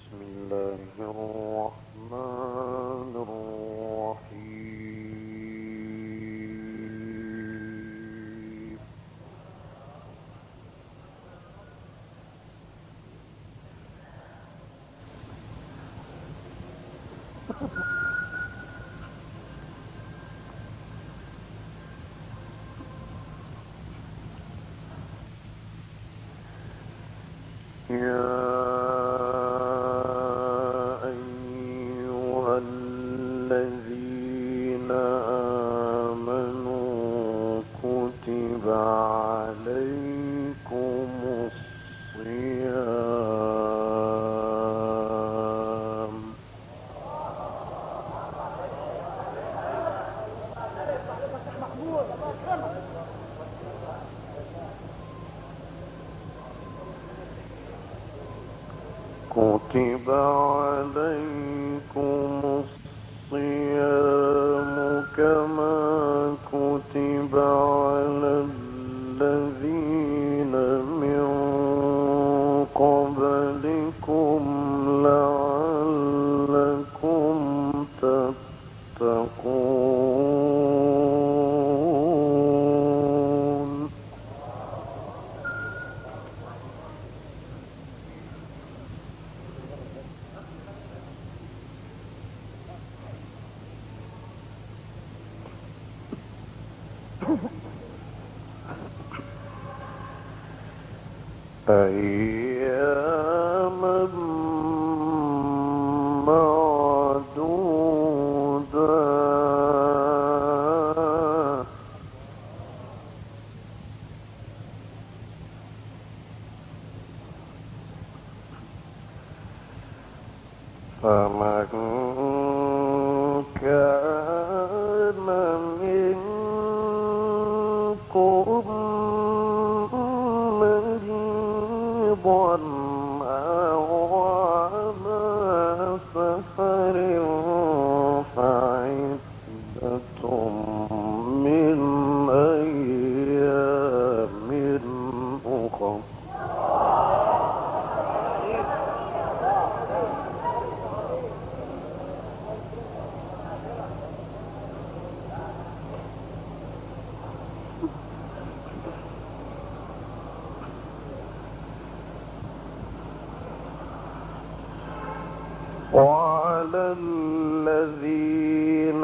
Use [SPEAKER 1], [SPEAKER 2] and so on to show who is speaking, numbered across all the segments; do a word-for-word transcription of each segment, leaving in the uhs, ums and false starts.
[SPEAKER 1] بسم الله الرحمن الرحيم. يا أيها الذين آمنوا كتب عليكم الصيام كتب عليكم الصيام كما كتب على الذين من قبلكم لعلكم تتقون. أياما معدودة فمن كان منكم مريضا أو على سفر فعدة من أيام أخر. وعلى الذين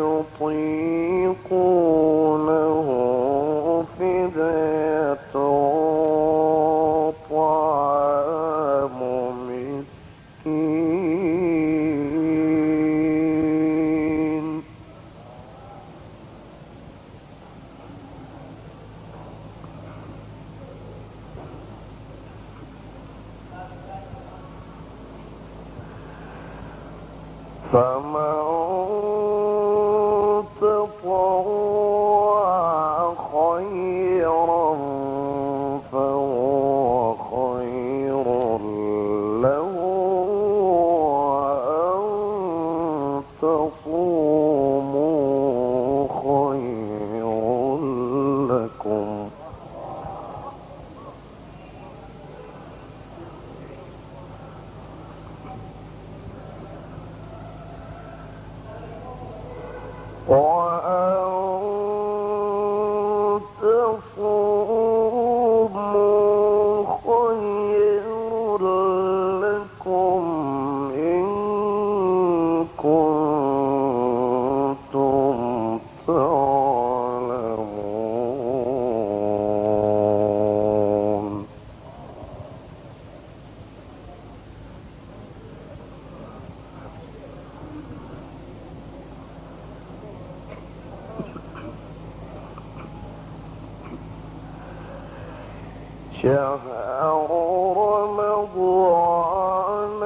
[SPEAKER 1] يطيقونه فدية طعام مسكين. فمن تطوع خيرا فهو خير له وأن تصوموا خير لكم. وأن تصوموا خير لكم إن كنتم تعلمون. شهر رمضان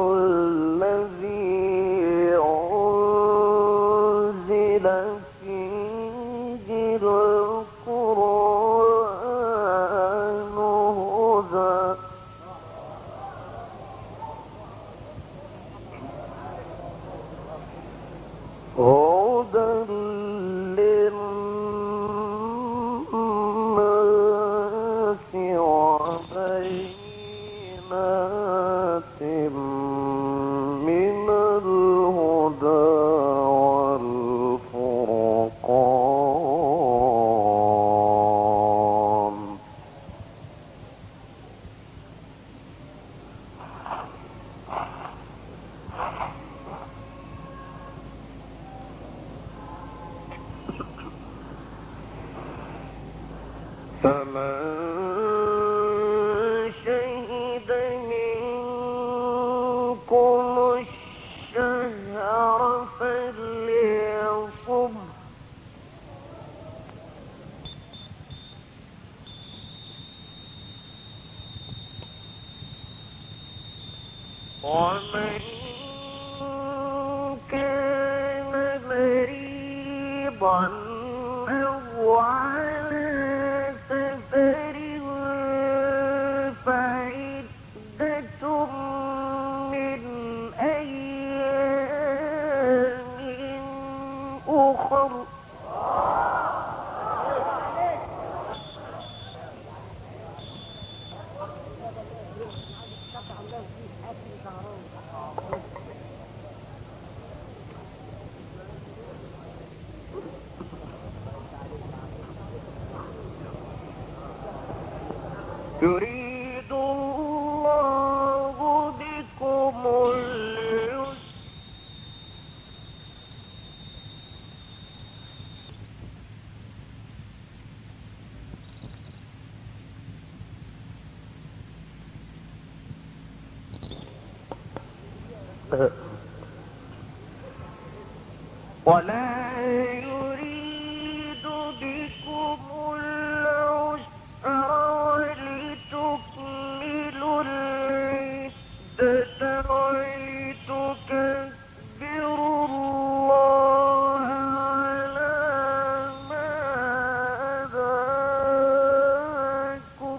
[SPEAKER 1] الذي أنزل فيه القرآن هدى هدى للناس وبينات فمن شهد منكم الشهر فليصم ومن كان مريضا أو على سفر فعدة من أيام أخر يريد الله بكم اليسر ولا يريد بكم العسر ولتكملوا العدة ولتكبروا الله على ما هداكم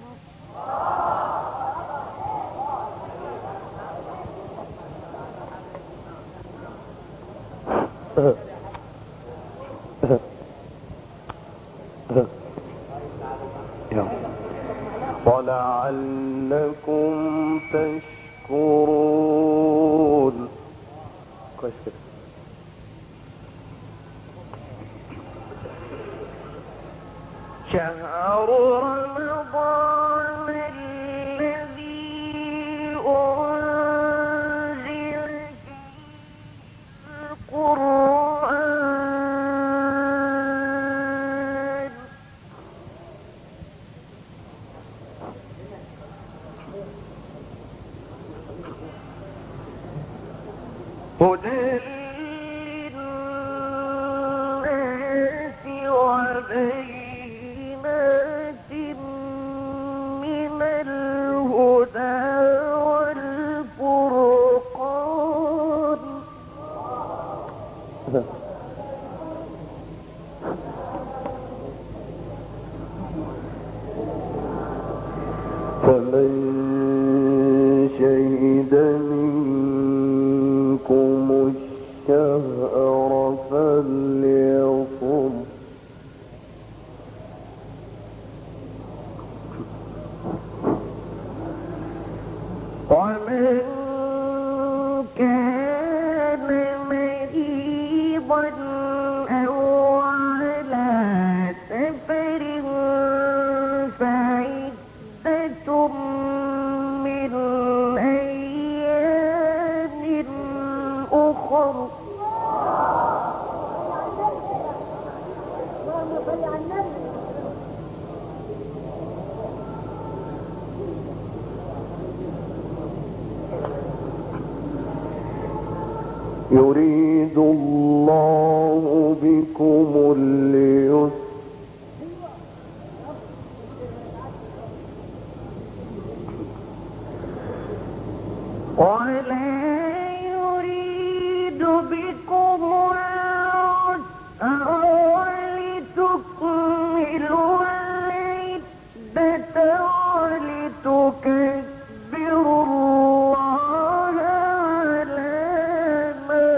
[SPEAKER 1] ولعلكم تشكرون. كويس كده. شهر رمضان الذي أنزل فيه القرآن هدى للناس وبينات من الهدى والفرقان فمن شهد منكم الشهر فليصم ومن كان مريضا أو على سفر فعدة من أيام أخر يريد الله بكم اليسر ولا يريد بكم العسر ولتكملوا العدة ولتكبروا الله على ما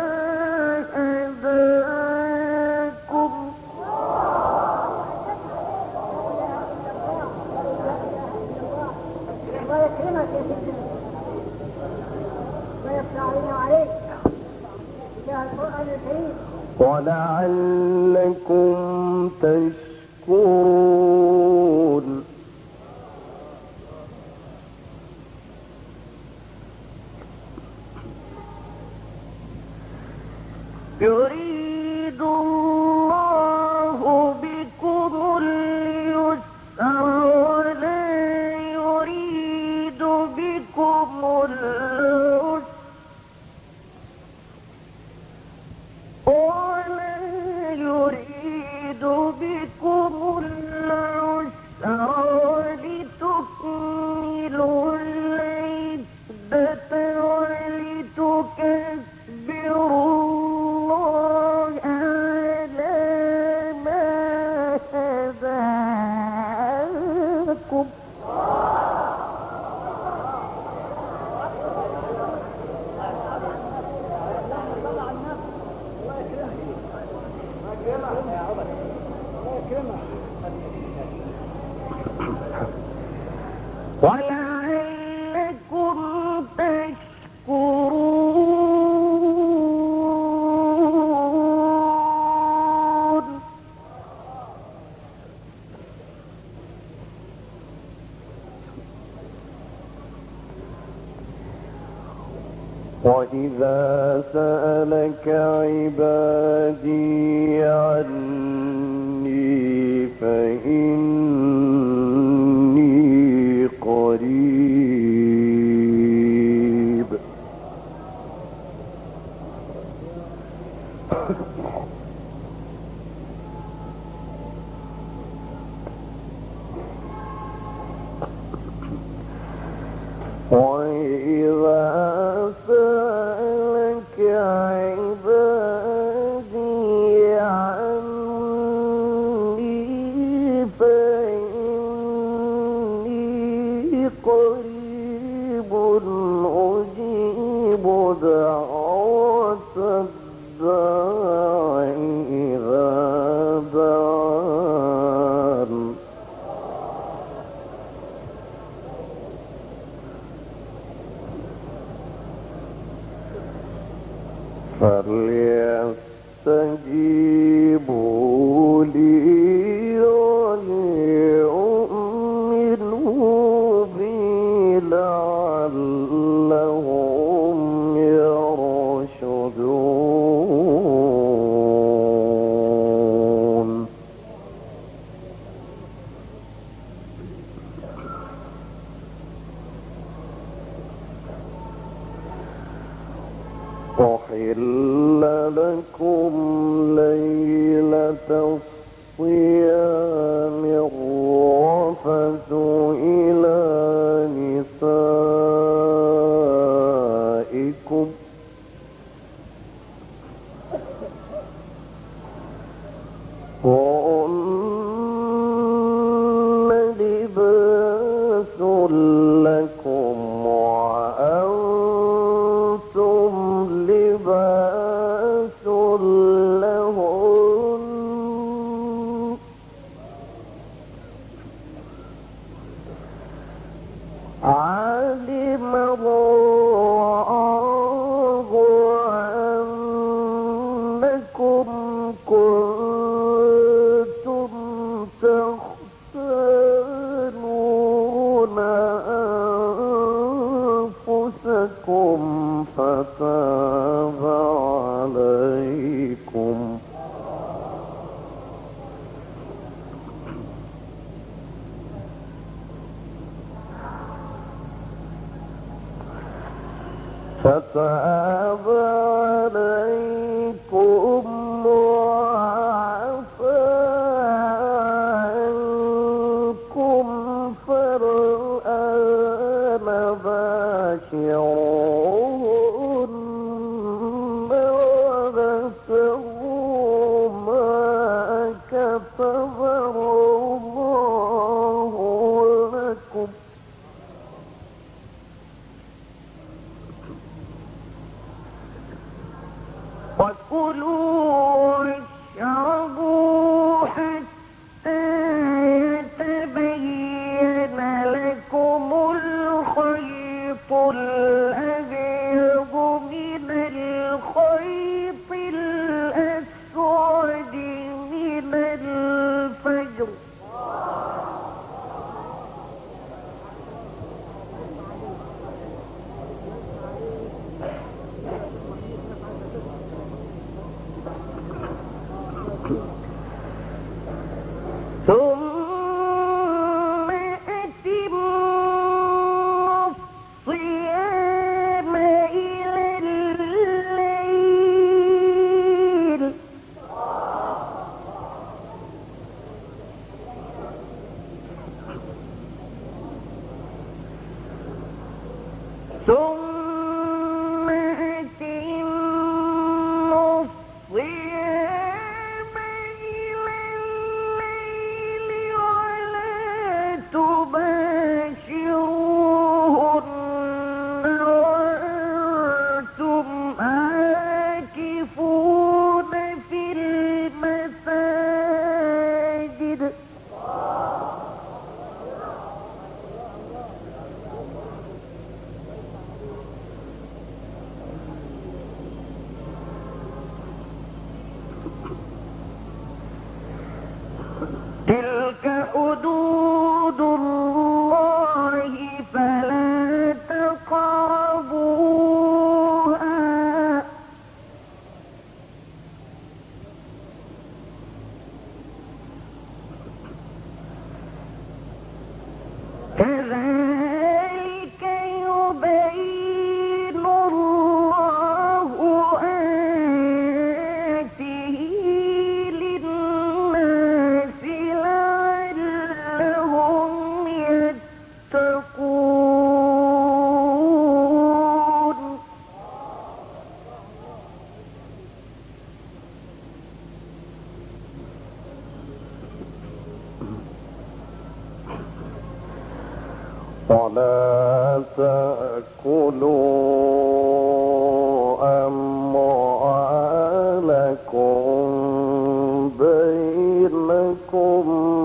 [SPEAKER 1] هداكم
[SPEAKER 2] الله يكرمك يا سيدي ويفتح علينا وعليك جاه القرآن الكريم
[SPEAKER 1] ولعلكم تشكرون. يريد الله بكم اليسر ولعلكم تشكرون. وإذا سألك عبادي عني فإني قريب وإذا سألك عبادي عني فإني قريب أجيب دعوة الداع إذا دعان. فليستجيبوا لي وليؤمنوا بي لعلهم يرشدون. أحل لكم ليلة الصيام الرفث إلى نسائكم هن لباس لكم وأنتم لباس لهن. علم الله أنكم كنتم تختانون أنفسكم فتاب عليكم. فتاب عليكم وعفى عنكم فالآن باشروهن وابتغوا ما كتب الله لكم وكلوا واشربوا حتى يتبين لكم الخيط الأبيض من الخيط الأسود من الفجر ثم أتموا الصيام ثم أتم الصيام إلى الليل ولا تباشروهن وأنتم عاكفون في المساجد تلك حدود الله فلا تقربوها كذلك يبين الله آياته للناس لعلهم يتقون ولا تأكلوا أموالكم بينكم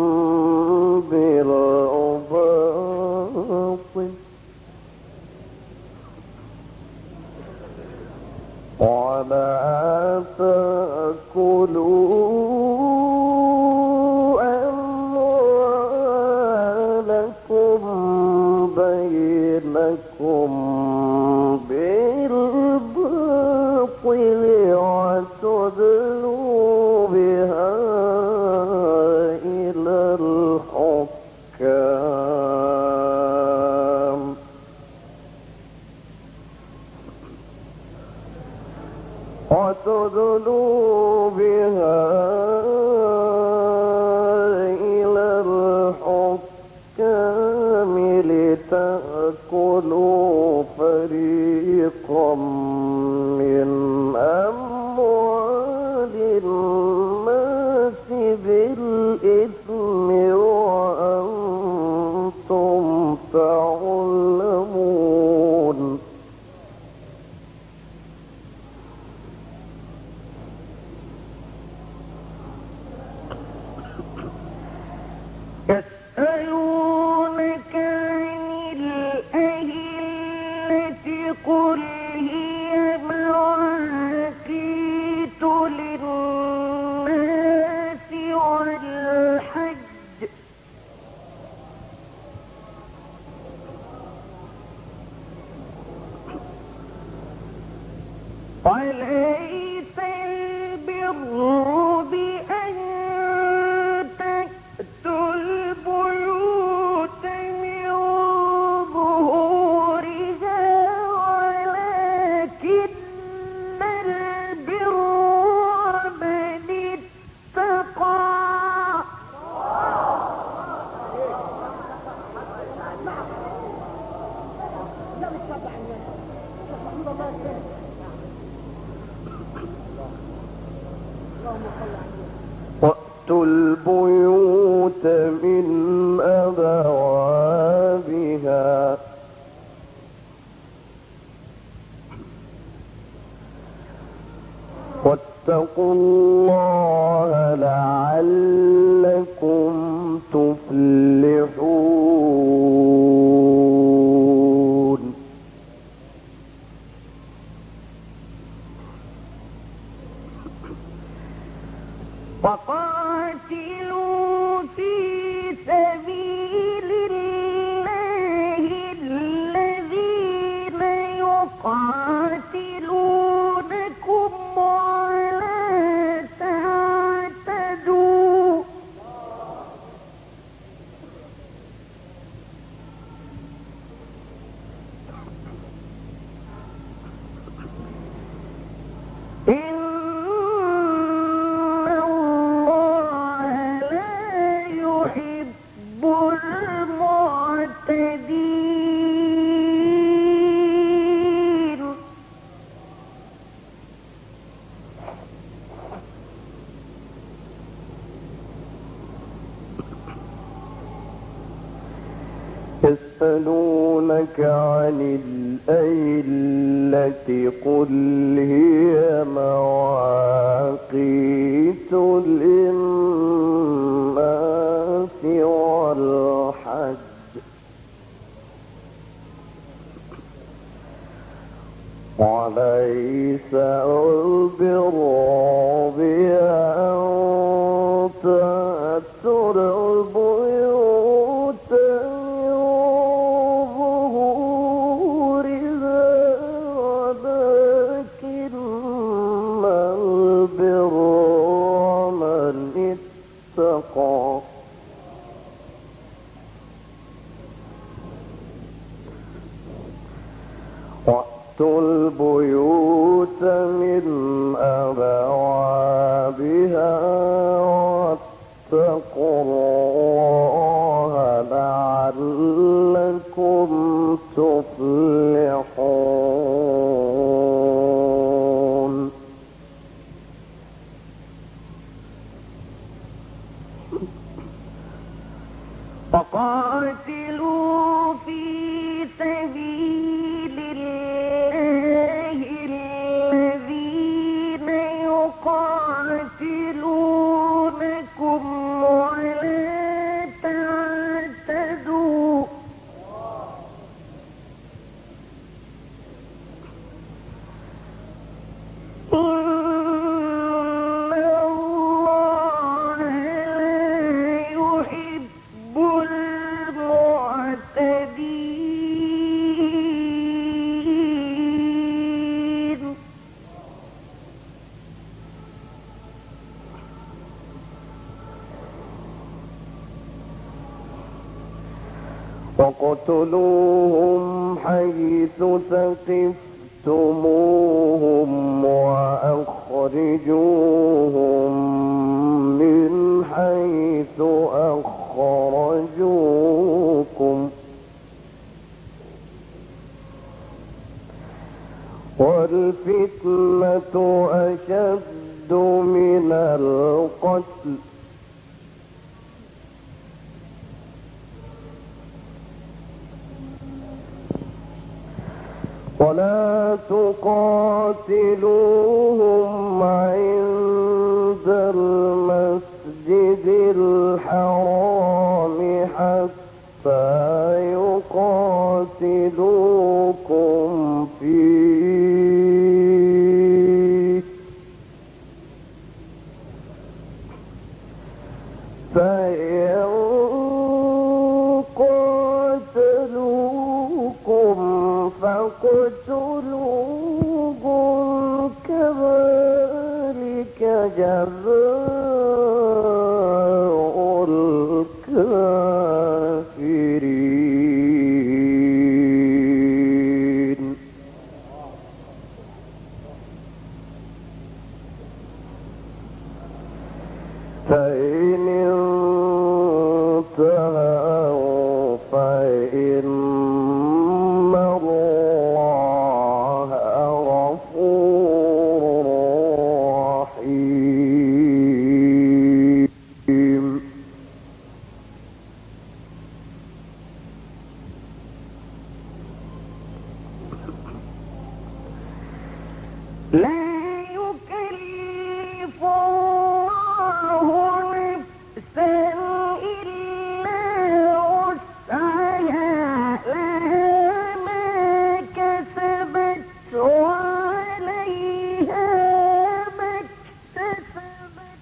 [SPEAKER 1] بالباطل ولا تأكلوا بينكم بالباطل وتدلوا بها إلى الحكام وتدلوا بها إلى الحكام لتأكلوا فريقا من أموال الناس بالإثم وأنتم تعلمون يسألونك عن الأهلة قل هي مواقيت للناس والحج وليس البر بأن تأتوا البيوت من ظهورها ولكن البر من اتقى وأتوا البيوت من أبوابها واتقوا الله لعلكم تفلحون وقاتلوا في سبيل الله الذين يقاتلونكم ولا تعتدوا إن الله يسألونك عن الأهلة قل هي مواقيت للناس والحج وليس البر بأن تأتوا البيوت من ظهورها ولكن البر من اتقى وأتوا البيوت من أبوابها واتقوا الله لعلكم تفلحون. وقاتلوا في سبيل الله الذين يقاتلونكم ولا تعتدوا إن الله لا يحب المعتدين. وقتلوهم حيث ثقفتموهم وأخرجوهم من حيث أخرجوكم والفتنة أشد من القتل ولا تقاتلوهم عند المسجد الحرام حتى يقاتلوكم فيه فإن قاتلوكم فاقتلوهم كذلك جزاء الكافرين. فإن انتهوا فإن الله غفور رحيم. لا يكلف الله نفسا إلا وسعها لها ما كسبت وعليها ما اكتسبت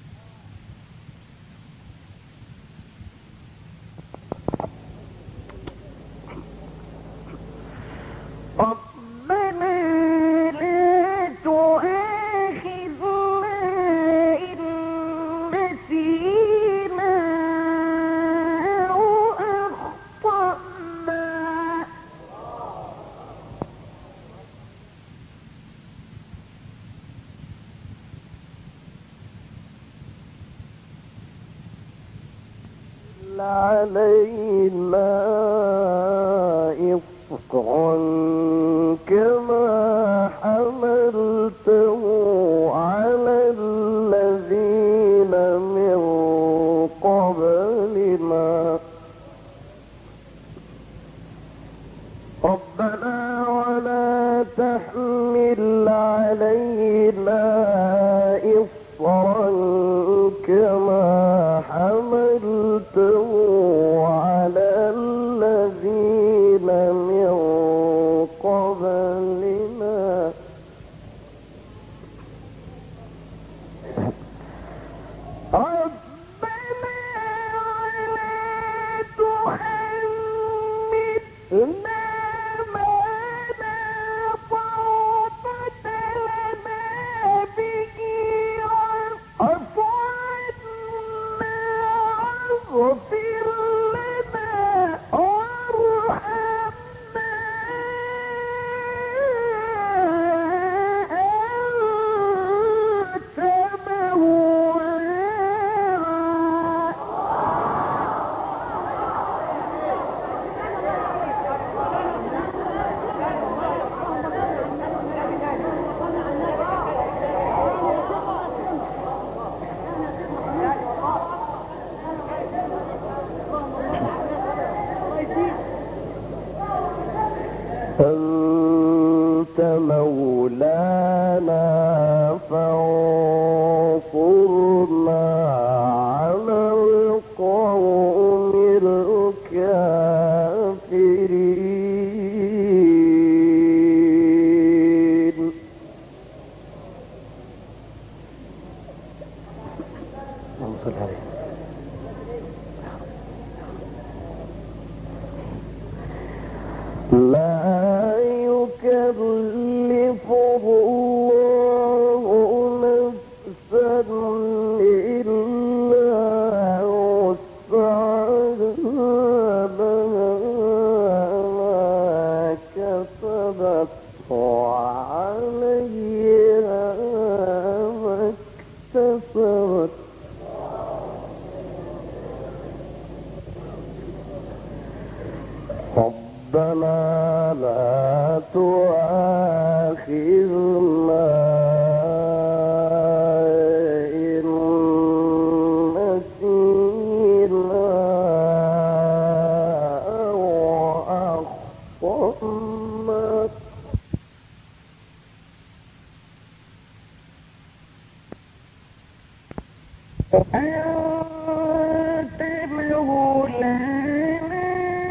[SPEAKER 1] ربنا لا تؤاخذنا إن نسينا أو أخطأنا علينا إصرا كما حملته على الذين من قبلنا مولانا فانصرنا على القوم الكافرين. لا يكلف الله نفسا إلا وسعها ما كسبت وعليها ما اكتسبت. ربنا لا تؤاخذنا إن نسينا أو أخطأنا. أنت مولانا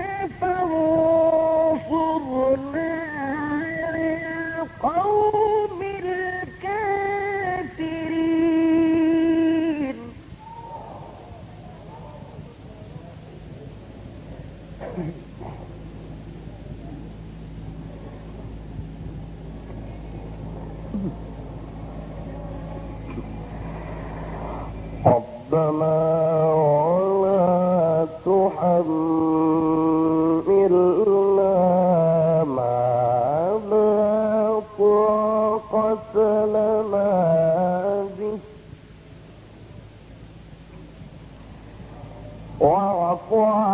[SPEAKER 1] فانصرنا على القوم الكافرين. ربنا ولا تحملنا ما لا طاقة لنا به واعف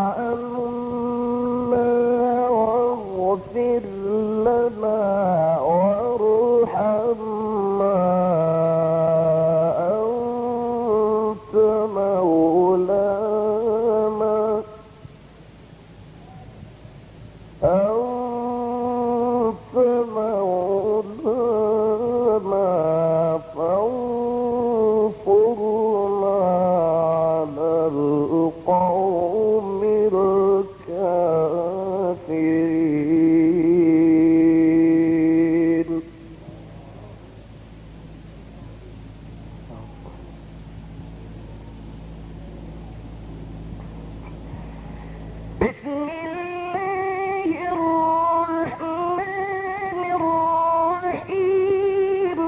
[SPEAKER 1] عنا واغفر لنا وارحمنا أنت مولانا أنت مولانا فانصرنا على القوم الكافرين. بسم الله الرحمن الرحيم.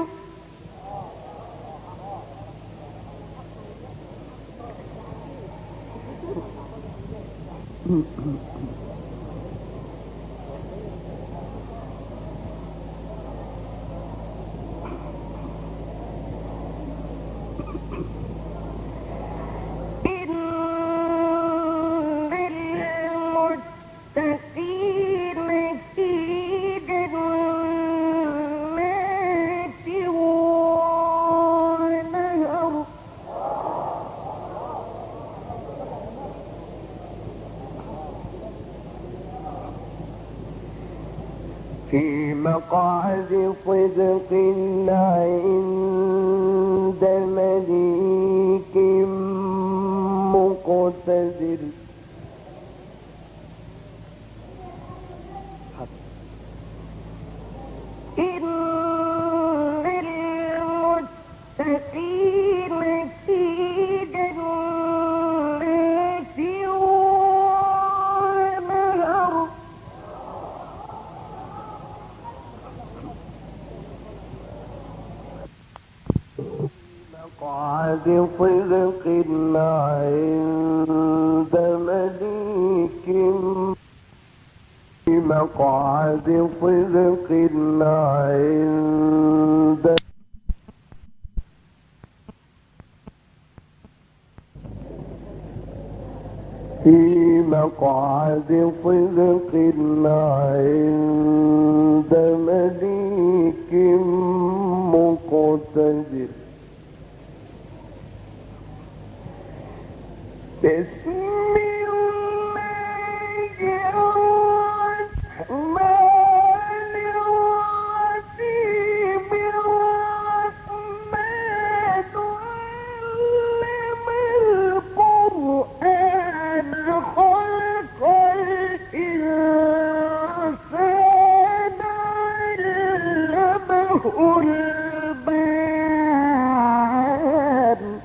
[SPEAKER 1] في مقعد صدق عند مليك مقتدر. إن المتقين في جنات ونهر. مقعد صدق عند مليك مقعد صدق عند في مقعد صدق عند مليك مقتدر. بسم الله الرحمن الرحيم. البان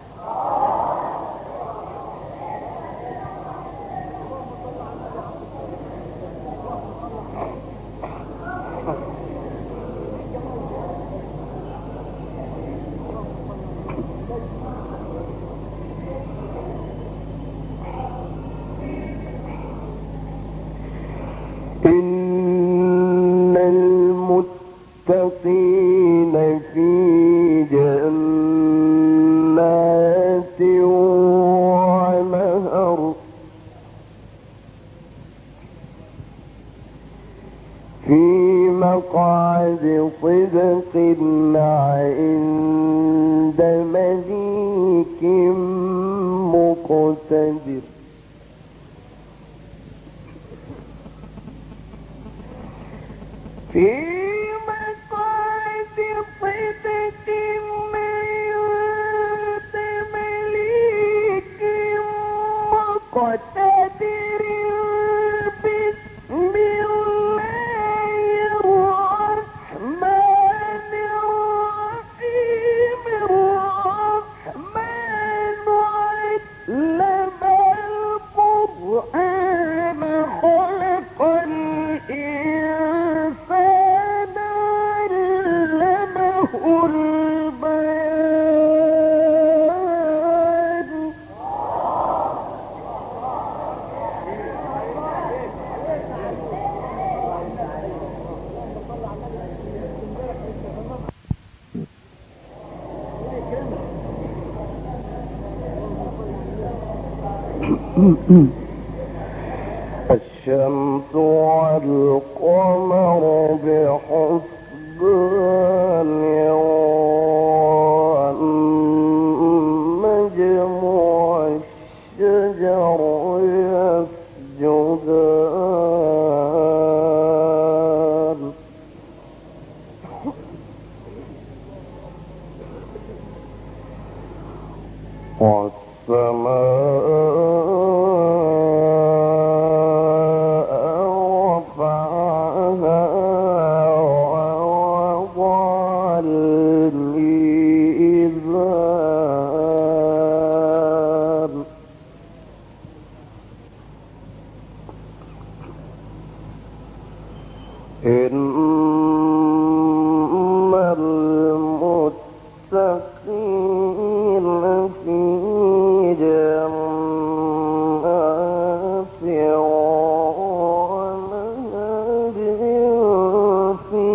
[SPEAKER 1] إن المتقين في جنات ونهر في مقعد صدق عند مليك مقتدر في مقعد صدق عند مليك مقتدر بسم الله الرحمن الرحيم الرحمن علم القرآن خلق الإنسان علمه البيان الشمس والقمر بحسبان والنجم والشجر يسجدان والسماء رفعها ووضع الميزان إن المتقين في جنات ونهر في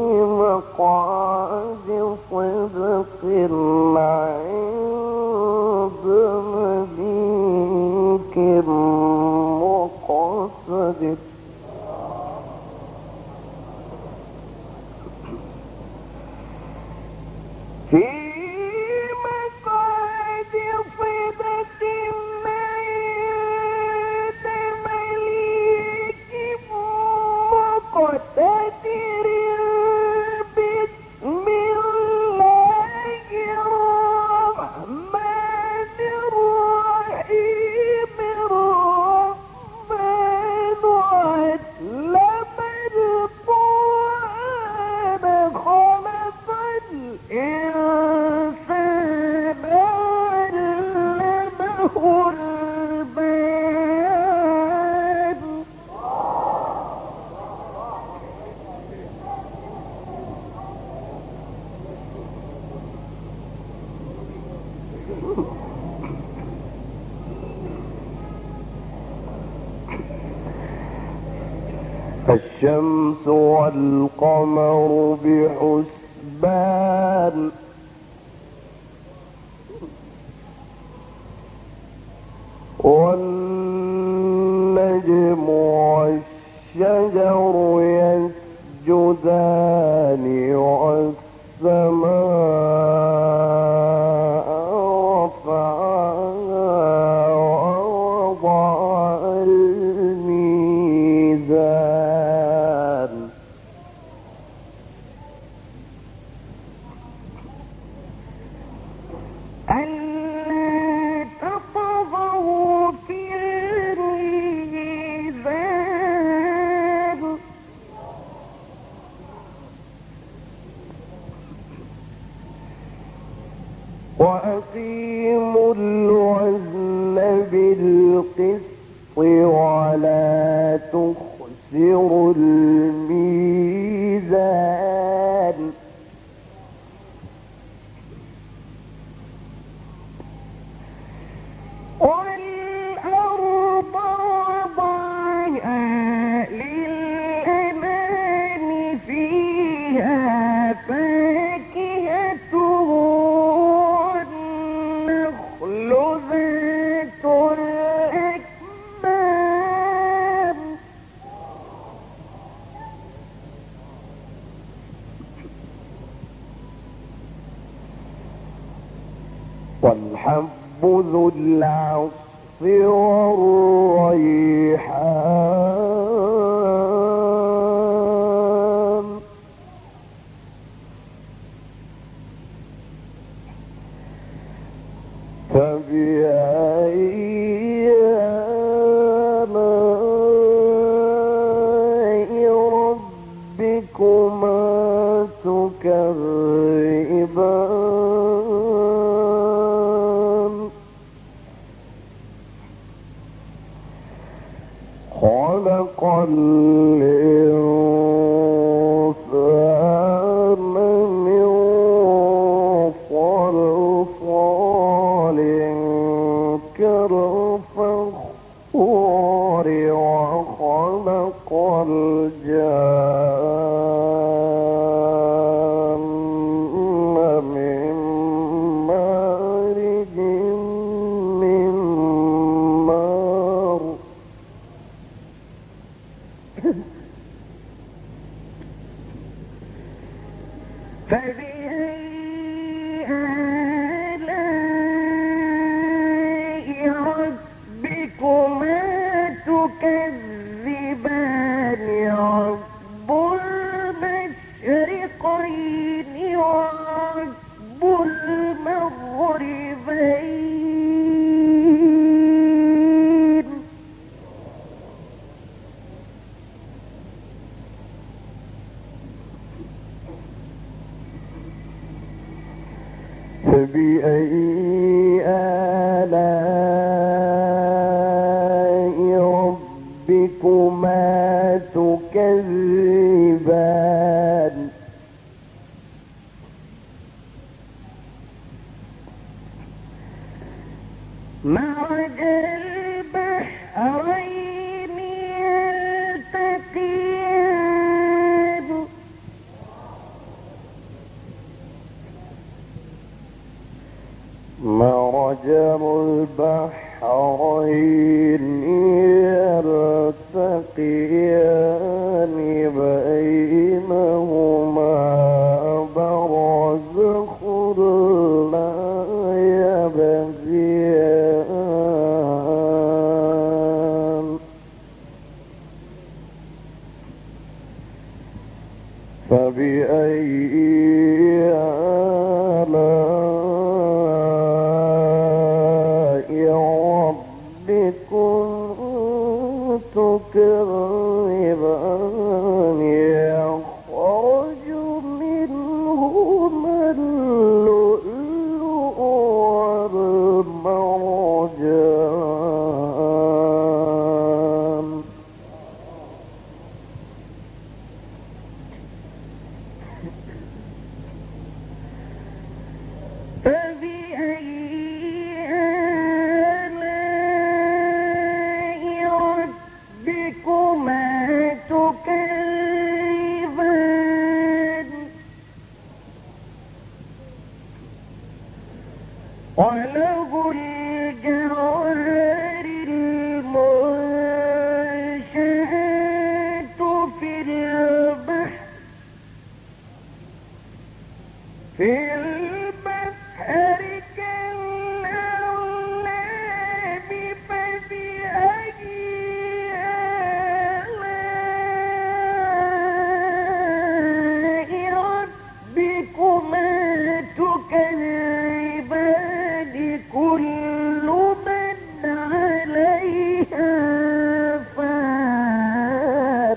[SPEAKER 1] مقعد صدق عند مليك مقتدر في مقعد صدق عند مليك مقتدر بسم الله الرحمن الرحيم الرحمن علم القرآن خلق الإنسان علمه البيان الشمس والقمر بحسبان والنجم والشجر يسجدان والسماء رفعها ووضع الميزان ألا تطغوا في الميزان وأقيموا الوزن بالقسط ولا تخسروا الميزان والأرض وضعها للأنام فيها فاكهة والنخل ذات الأكمام والحب ذو العصف والريحان فبأي آلاء ربكما تكذبان خلق الإنسان من صلصال كالفخار وخلق الجان من مارج من نار فبأي آلاء ربكما تكذبان رب المشرقين ورب المغربين فبأي آلاء ربكما تكذبان مرج البحرين يلتقيان مرج البحرين يلتقيان بينهما برزخ لا يبغيان فبأي آلاء ربكم تكذبان يخرج منهما اللؤلؤ والمرجان فبأي آلاء ربكما تكذبان وله الجوار المنشآت في البحر في البحر كالأعلام فبأي آلاء ربكما تكذبان كل من عليها فان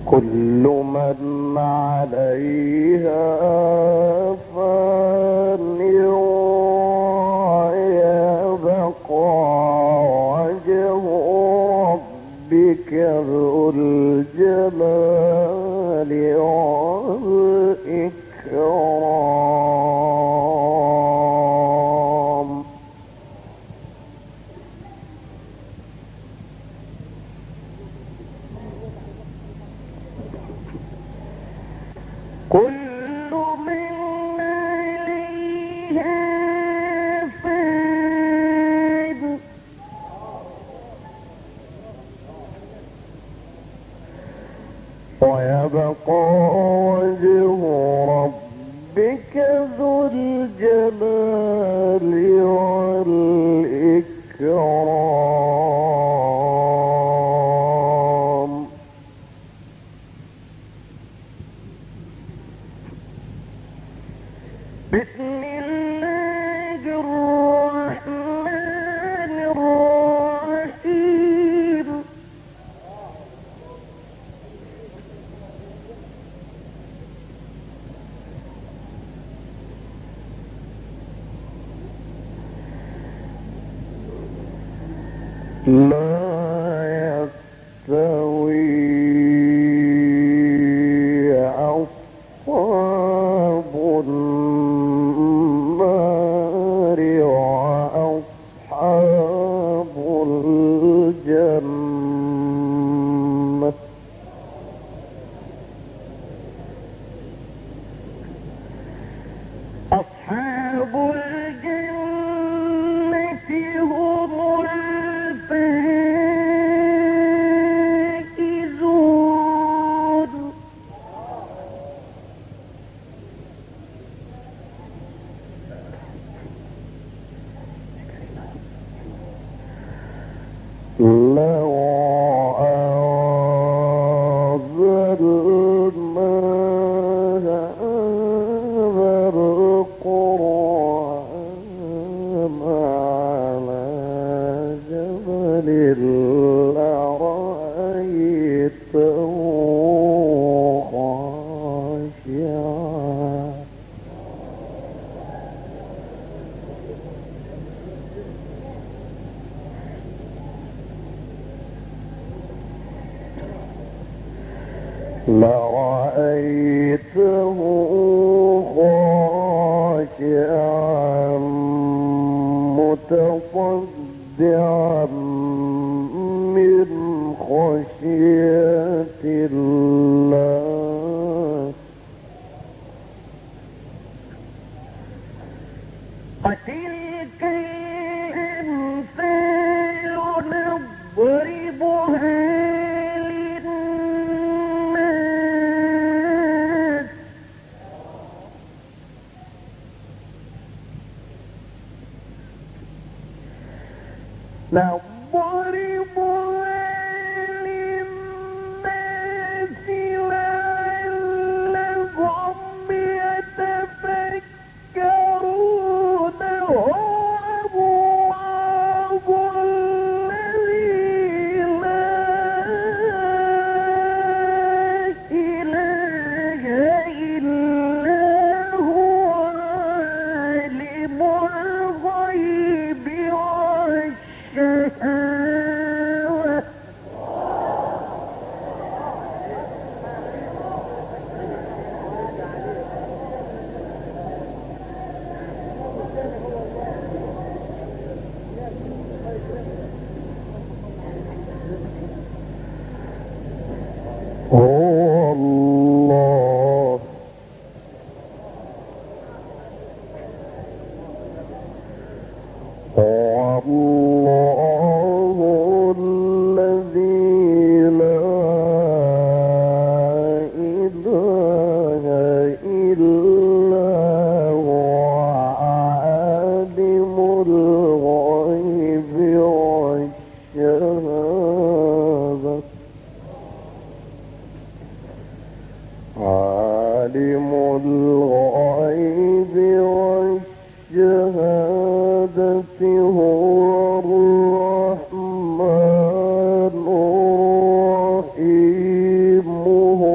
[SPEAKER 1] كل من عليها فان ويبقى وجه ربك ذو الجلال والإكرام. كل من عليها فان ويبقى وجه ربك ذو الجلال والإكرام. بسم الله الرحمن الرحيم. لا يستوي أصحاب النار وأصحاب الجنة. أصحاب الجنة هم الفائزون. لو أنزلنا هذا القرآن على جبل لرأيته خاشعا لرأيته خاشعا متصدعا من خشية الله. وتلك الأمثال نضربها للناس نضربها للناس لعلهم يتفكرون. هو الله الذي لا إله إلا هو عالم الغيب والشهادة. هو الله هو الله الذي لا إله إلا هو عالم الغيب والشهادة. عالم الغيب والشهادة هو الرحمن الرحيم. هو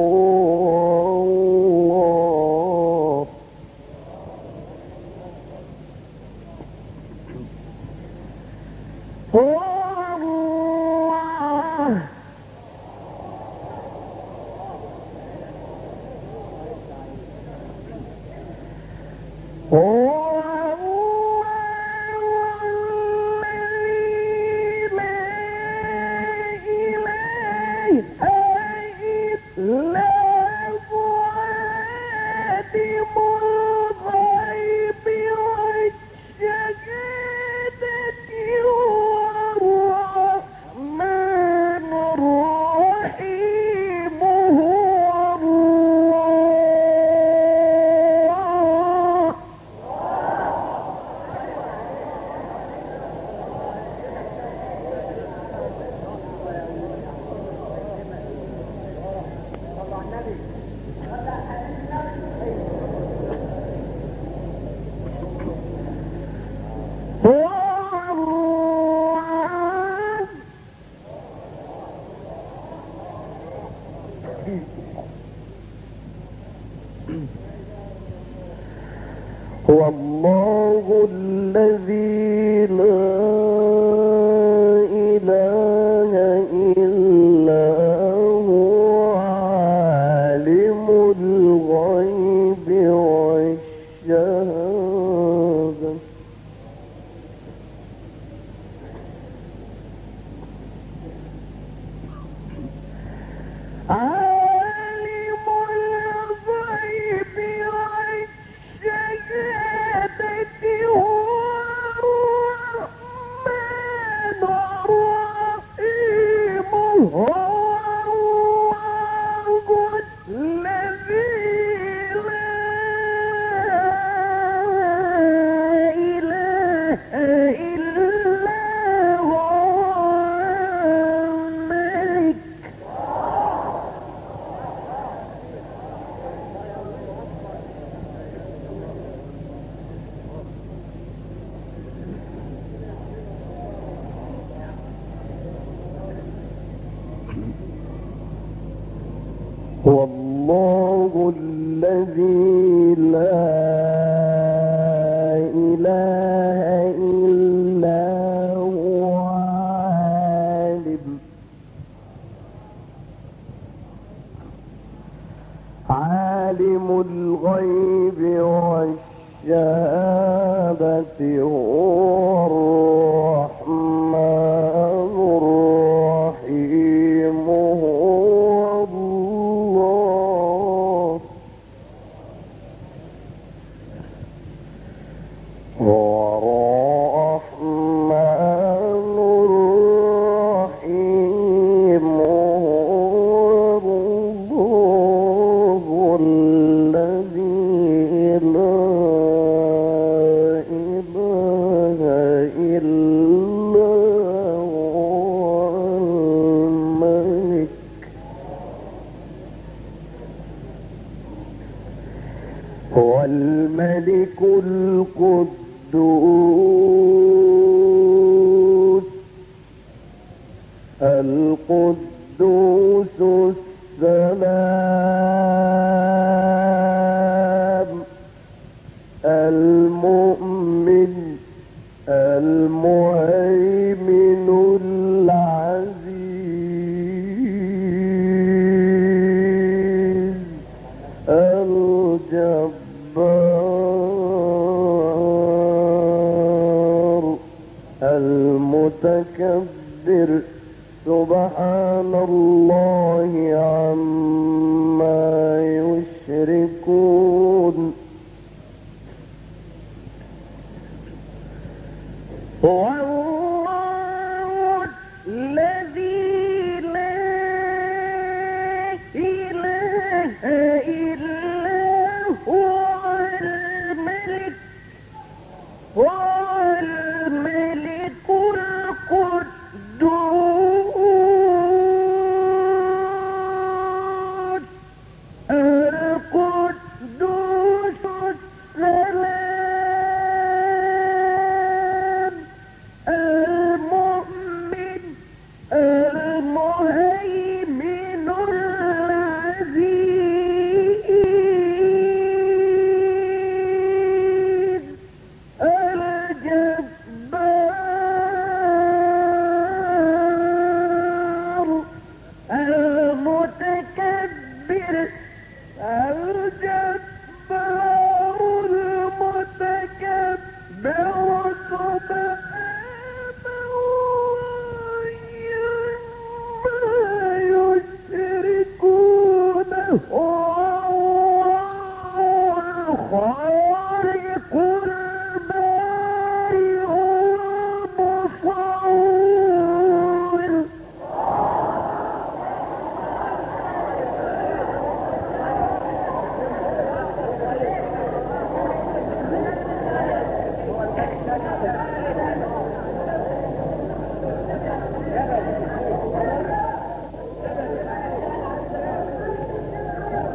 [SPEAKER 1] هو الله الذي لا إله إلا هو عالم الغيب والشهادة عالم الغيب والشهادة هو الرحمن الرحيم هو الله الذي لا إله إلا هو الملك هو الله الذي لا إله إلا هو عالم عالم الغيب والشهادة هو الرحمن الرحيم هو الله هو الرحمن الرحيم هو الله الذي لا إله إلا هو الملك هو الملك القدوس القدوس السلام المؤمن المهيمن العزيز الجبار المتكبر سبحان الله عما يشركون هو الله الذي لا إله إلا هو الملك هو الملك القدوس القدوس السلام المؤمن المهيمن العزيز الجبار المتكبر الجبار المتكبر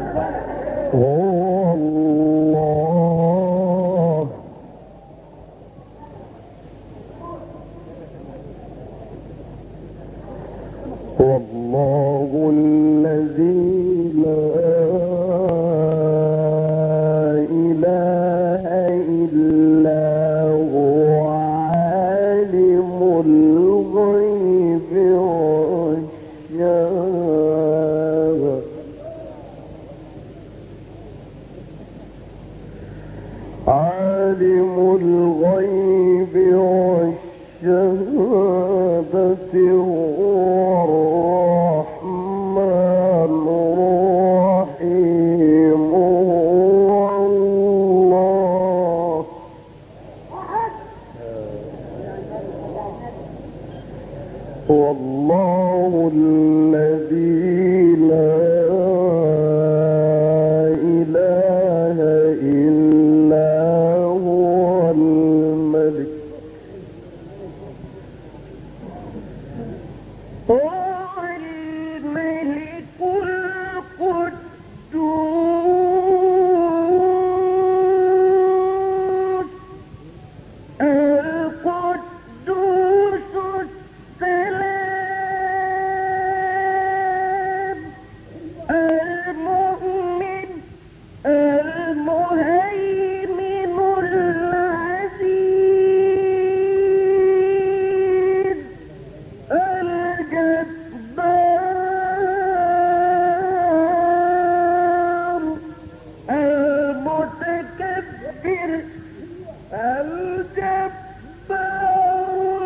[SPEAKER 1] هو الله هو الله الذي لا إله إلا هو عالم الغيب والشهادة عالم الغيب والشهادة هو الرحمن الرحيم هو الله هو الله الذي لا إله إلا هو الملك هو الملك القدوس القدوس السلام المؤمن المهيمن العزيز الجبار المتكبر الجبار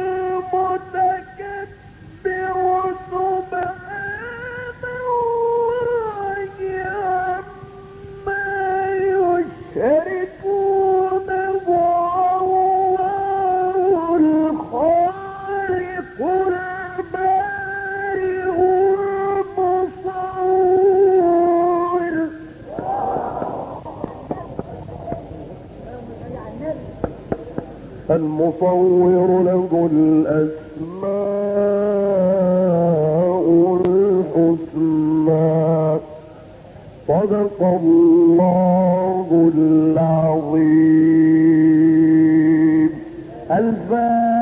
[SPEAKER 1] المتكبر سبحان الله عما يشركون وهو الخالق البارئ المصور المصور له الأسماء الحسنى صدق الله العظيم. الفاتحة.